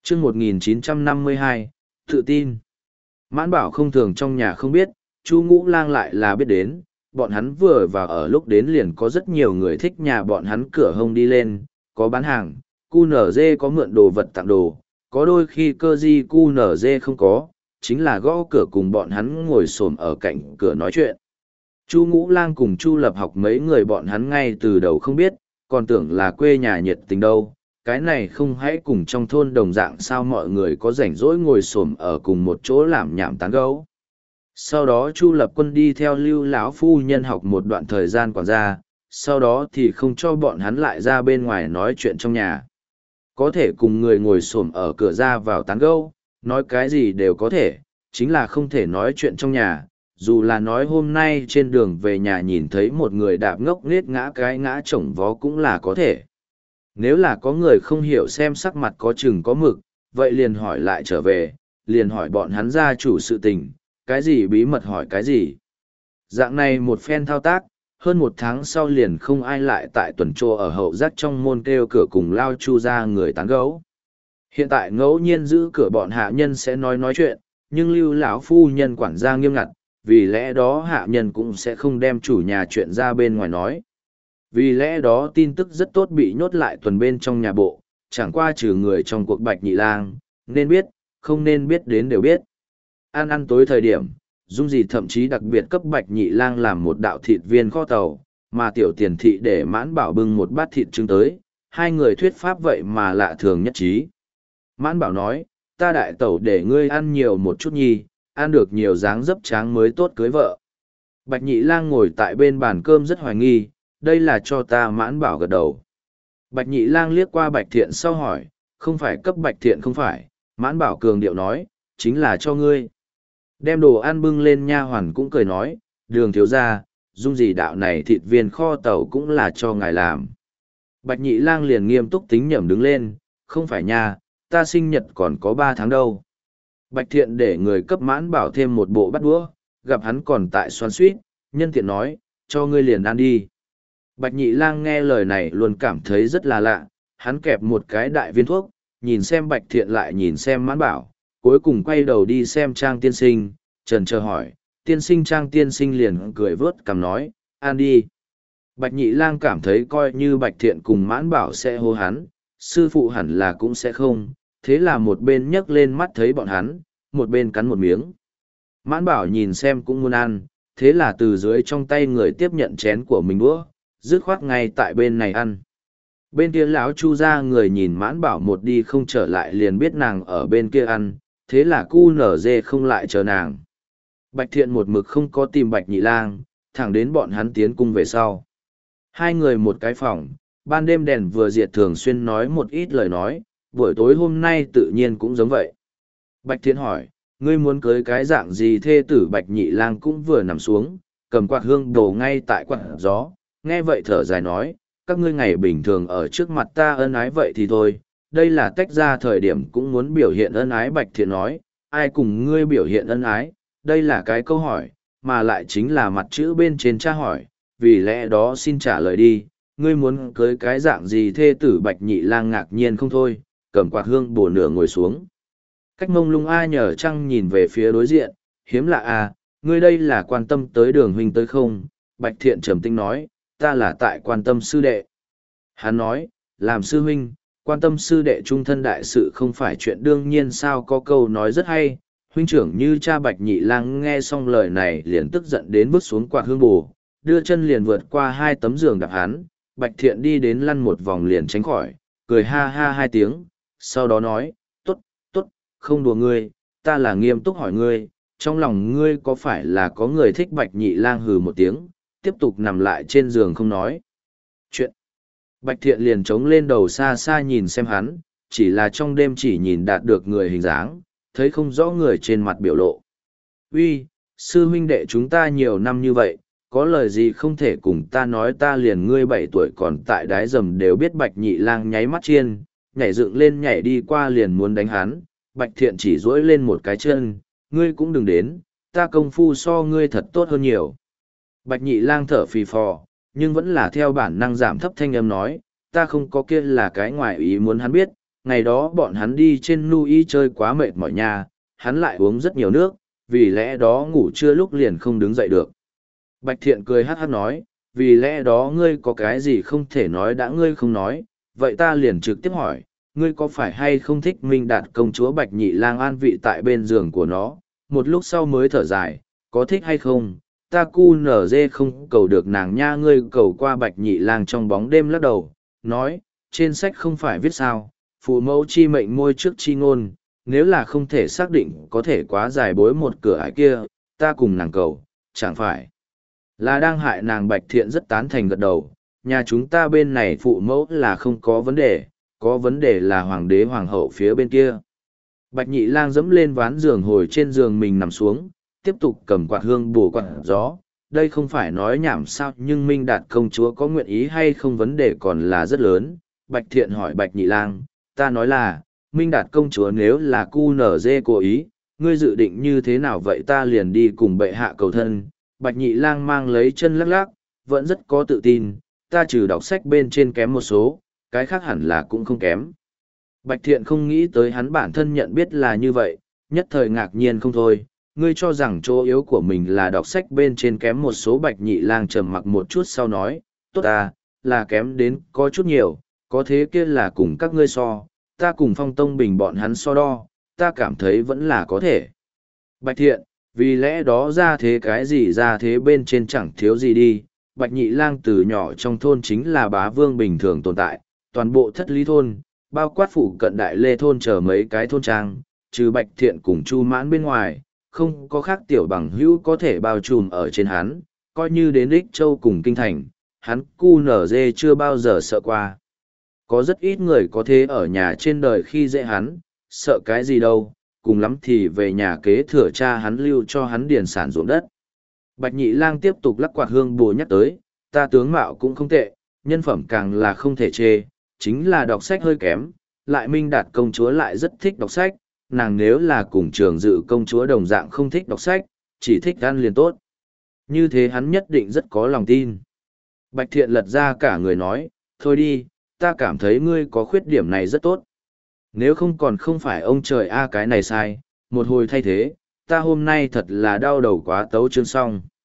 chương 1952, tự tin. Mãn Bảo không thường trong nhà không biết, Chu Ngũ Lang lại là biết đến, bọn hắn vừa vào ở lúc đến liền có rất nhiều người thích nhà bọn hắn cửa hông đi lên, có bán hàng, QNZ có mượn đồ vật tặng đồ, có đôi khi cơ di QNZ không có, chính là gõ cửa cùng bọn hắn ngồi xổm ở cạnh cửa nói chuyện. Chu Ngũ Lang cùng Chu Lập Học mấy người bọn hắn ngay từ đầu không biết, còn tưởng là quê nhà nhiệt tình đâu, cái này không hãy cùng trong thôn đồng dạng sao mọi người có rảnh rỗi ngồi xổm ở cùng một chỗ làm nhảm tán gẫu. Sau đó Chu Lập Quân đi theo Lưu lão phu nhân học một đoạn thời gian quản gia, sau đó thì không cho bọn hắn lại ra bên ngoài nói chuyện trong nhà. Có thể cùng người ngồi xổm ở cửa ra vào tán gẫu, nói cái gì đều có thể, chính là không thể nói chuyện trong nhà. Dù là nói hôm nay trên đường về nhà nhìn thấy một người đạp ngốc nghếch ngã cái ngã chổng vó cũng là có thể. Nếu là có người không hiểu xem sắc mặt có chừng có mực, vậy liền hỏi lại trở về, liền hỏi bọn hắn gia chủ sự tình, cái gì bí mật hỏi cái gì. Dạng này một phen thao tác, hơn một tháng sau liền không ai lại tại tuần trô ở hậu giác trong môn kêu cửa cùng lao Chu ra người tán gấu. Hiện tại ngẫu nhiên giữ cửa bọn hạ nhân sẽ nói chuyện, nhưng Lưu lão phu nhân quản gia nghiêm ngặt, vì lẽ đó hạ nhân cũng sẽ không đem chủ nhà chuyện ra bên ngoài nói. Vì lẽ đó tin tức rất tốt bị nhốt lại tuần bên trong nhà bộ, chẳng qua trừ người trong cuộc Bạch Nhị Lang, nên biết, không nên biết đến đều biết. Ăn tối thời điểm, Dung Dì thậm chí đặc biệt cấp Bạch Nhị Lang làm một đạo thịt viên kho tàu, mà Tiểu Tiền Thị để Mãn Bảo bưng một bát thịt trứng tới, hai người thuyết pháp vậy mà lạ thường nhất trí. Mãn Bảo nói, ta đại tẩu để ngươi ăn nhiều một chút nhi, ăn được nhiều dáng dấp tráng mới tốt cưới vợ. Bạch Nhị Lang ngồi tại bên bàn cơm rất hoài nghi, đây là cho ta. Mãn Bảo gật đầu. Bạch Nhị Lang liếc qua Bạch Thiện sau hỏi, không phải cấp Bạch Thiện không phải. Mãn Bảo cường điệu nói, chính là cho ngươi. Đem đồ ăn bưng lên, nha hoàn cũng cười nói, Đường thiếu gia, Dung Dì đạo này thịt viên kho tàu cũng là cho ngài làm. Bạch Nhị Lang liền nghiêm túc tính nhẩm đứng lên, không phải nha, ta sinh nhật còn có 3 tháng đâu. Bạch Thiện để người cấp Mãn Bảo thêm một bộ bát đũa, gặp hắn còn tại xoan suýt, nhân tiện nói, cho ngươi liền ăn đi. Bạch Nhị Lang nghe lời này luôn cảm thấy rất là lạ, hắn kẹp một cái đại viên thuốc, nhìn xem Bạch Thiện lại nhìn xem Mãn Bảo, cuối cùng quay đầu đi xem Trang tiên sinh, trần chờ hỏi, tiên sinh. Trang tiên sinh liền cười vớt cằm nói, ăn đi. Bạch Nhị Lang cảm thấy coi như Bạch Thiện cùng Mãn Bảo sẽ hô hắn, sư phụ hẳn là cũng sẽ không, thế là một bên nhấc lên mắt thấy bọn hắn, một bên cắn một miếng. Mãn Bảo nhìn xem cũng muốn ăn, thế là từ dưới trong tay người tiếp nhận chén của mình đũa, dứt khoát ngay tại bên này ăn. Bên kia lão Chu ra người nhìn Mãn Bảo một đi không trở lại liền biết nàng ở bên kia ăn, thế là cu nở dê không lại chờ nàng. Bạch Thiện một mực không có tìm Bạch Nhị Lang, thẳng đến bọn hắn tiến cung về sau. Hai người một cái phòng, ban đêm đèn vừa diệt thường xuyên nói một ít lời nói, buổi tối hôm nay tự nhiên cũng giống vậy. Bạch Thiện hỏi, ngươi muốn cưới cái dạng gì? Thê tử Bạch Nhị Lang cũng vừa nằm xuống, cầm quạt hương đổ ngay tại quạt gió, nghe vậy thở dài nói, các ngươi ngày bình thường ở trước mặt ta ân ái vậy thì thôi, đây là tách ra thời điểm cũng muốn biểu hiện ân ái. Bạch Thiện nói, ai cùng ngươi biểu hiện ân ái, đây là cái câu hỏi, mà lại chính là mặt chữ bên trên tra hỏi, vì lẽ đó xin trả lời đi, ngươi muốn cưới cái dạng gì? Thê tử Bạch Nhị Lang ngạc nhiên không thôi, cầm quạt hương bổ nửa ngồi xuống. Cách mông lung A Nhờ Trăng nhìn về phía đối diện, hiếm lạ à, ngươi đây là quan tâm tới Đường huynh tới không? Bạch Thiện trầm tĩnh nói, ta là tại quan tâm sư đệ. Hắn nói, làm sư huynh, quan tâm sư đệ trung thân đại sự không phải chuyện đương nhiên sao? Có câu nói rất hay, huynh trưởng như cha. Bạch Nhị Lang nghe xong lời này liền tức giận đến bước xuống quạt hương bù, đưa chân liền vượt qua 2 tấm giường đạp hắn. Bạch Thiện đi đến lăn một vòng liền tránh khỏi, cười ha ha 2 tiếng, sau đó nói, tốt, không đùa ngươi, ta là nghiêm túc hỏi ngươi, trong lòng ngươi có phải là có người thích? Bạch Nhị Lang hừ một tiếng, tiếp tục nằm lại trên giường không nói chuyện. Bạch Thiện liền trống lên đầu xa xa nhìn xem hắn, chỉ là trong đêm chỉ nhìn đạt được người hình dáng, thấy không rõ người trên mặt biểu lộ. Uy, sư huynh đệ chúng ta nhiều năm như vậy, có lời gì không thể cùng ta nói? Ta liền ngươi 7 tuổi còn tại đái dầm đều biết. Bạch Nhị Lang nháy mắt chiên, nhảy dựng lên nhảy đi qua liền muốn đánh hắn. Bạch Thiện chỉ duỗi lên một cái chân, ngươi cũng đừng đến, ta công phu so ngươi thật tốt hơn nhiều. Bạch Nhị Lang thở phì phò, nhưng vẫn là theo bản năng giảm thấp thanh âm nói, ta không có kia là cái ngoài ý muốn. Hắn biết, ngày đó bọn hắn đi trên Nui chơi quá mệt mỏi nha, hắn lại uống rất nhiều nước, vì lẽ đó ngủ trưa lúc liền không đứng dậy được. Bạch Thiện cười hát hát nói, vì lẽ đó ngươi có cái gì không thể nói đã ngươi không nói, vậy ta liền trực tiếp hỏi, ngươi có phải hay không thích Minh Đạt công chúa Bạch Nhị Lang an vị tại bên giường của nó, một lúc sau mới thở dài, có thích hay không, ta cu nở dê không cầu được nàng nha. Ngươi cầu qua Bạch Nhị Lang trong bóng đêm lắc đầu, nói, trên sách không phải viết sao, phụ mẫu chi mệnh môi trước chi ngôn, nếu là không thể xác định có thể quá dài bối một cửa ải kia, ta cùng nàng cầu, chẳng phải là đang hại nàng. Bạch Thiện rất tán thành gật đầu, nhà chúng ta bên này phụ mẫu là không có vấn đề là hoàng đế hoàng hậu phía bên kia. Bạch Nhị Lang dẫm lên ván giường hồi trên giường mình nằm xuống, tiếp tục cầm quạt hương bổ quạt gió. Đây không phải nói nhảm sao, nhưng Minh Đạt công chúa có nguyện ý hay không vấn đề còn là rất lớn. Bạch Thiện hỏi Bạch Nhị Lang, ta nói là, Minh Đạt công chúa nếu là cu nở dê cố ý, ngươi dự định như thế nào vậy? Ta liền đi cùng bệ hạ cầu thân. Bạch Nhị Lang mang lấy chân lắc lắc, vẫn rất có tự tin, ta trừ đọc sách bên trên kém một số, cái khác hẳn là cũng không kém. Bạch Thiện không nghĩ tới hắn bản thân nhận biết là như vậy, nhất thời ngạc nhiên không thôi, ngươi cho rằng chỗ yếu của mình là đọc sách bên trên kém một số. Bạch Nhị Lang trầm mặc một chút sau nói, tốt à, là kém đến có chút nhiều, có thế kia là cùng các ngươi so, ta cùng Phong Tông Bình bọn hắn so đo, ta cảm thấy vẫn là có thể. Bạch Thiện, vì lẽ đó ra thế cái gì ra thế bên trên chẳng thiếu gì đi. Bạch Nhị Lang từ nhỏ trong thôn chính là bá vương bình thường tồn tại, toàn bộ Thất Lý thôn, bao quát phụ cận Đại Lê thôn chờ mấy cái thôn trang, trừ Bạch Thiện cùng Chu Mãn bên ngoài, không có khác tiểu bằng hữu có thể bao trùm ở trên hắn, coi như đến Ích Châu cùng Kinh Thành, hắn cu nở dê chưa bao giờ sợ qua. Có rất ít người có thế ở nhà trên đời khi dễ hắn, sợ cái gì đâu, cùng lắm thì về nhà kế thừa cha hắn lưu cho hắn điền sản ruộng đất. Bạch Nhị Lang tiếp tục lắc quạt hương bồ nhắc tới, ta tướng mạo cũng không tệ, nhân phẩm càng là không thể chê, chính là đọc sách hơi kém, lại Minh Đạt công chúa lại rất thích đọc sách, nàng nếu là cùng Trường Dự công chúa đồng dạng không thích đọc sách, chỉ thích ăn liền tốt. Như thế hắn nhất định rất có lòng tin. Bạch Thiện lật ra cả người nói, thôi đi, ta cảm thấy ngươi có khuyết điểm này rất tốt. Nếu không còn không phải ông trời a cái này sai, một hồi thay thế, ta hôm nay thật là đau đầu quá tấu chương xong.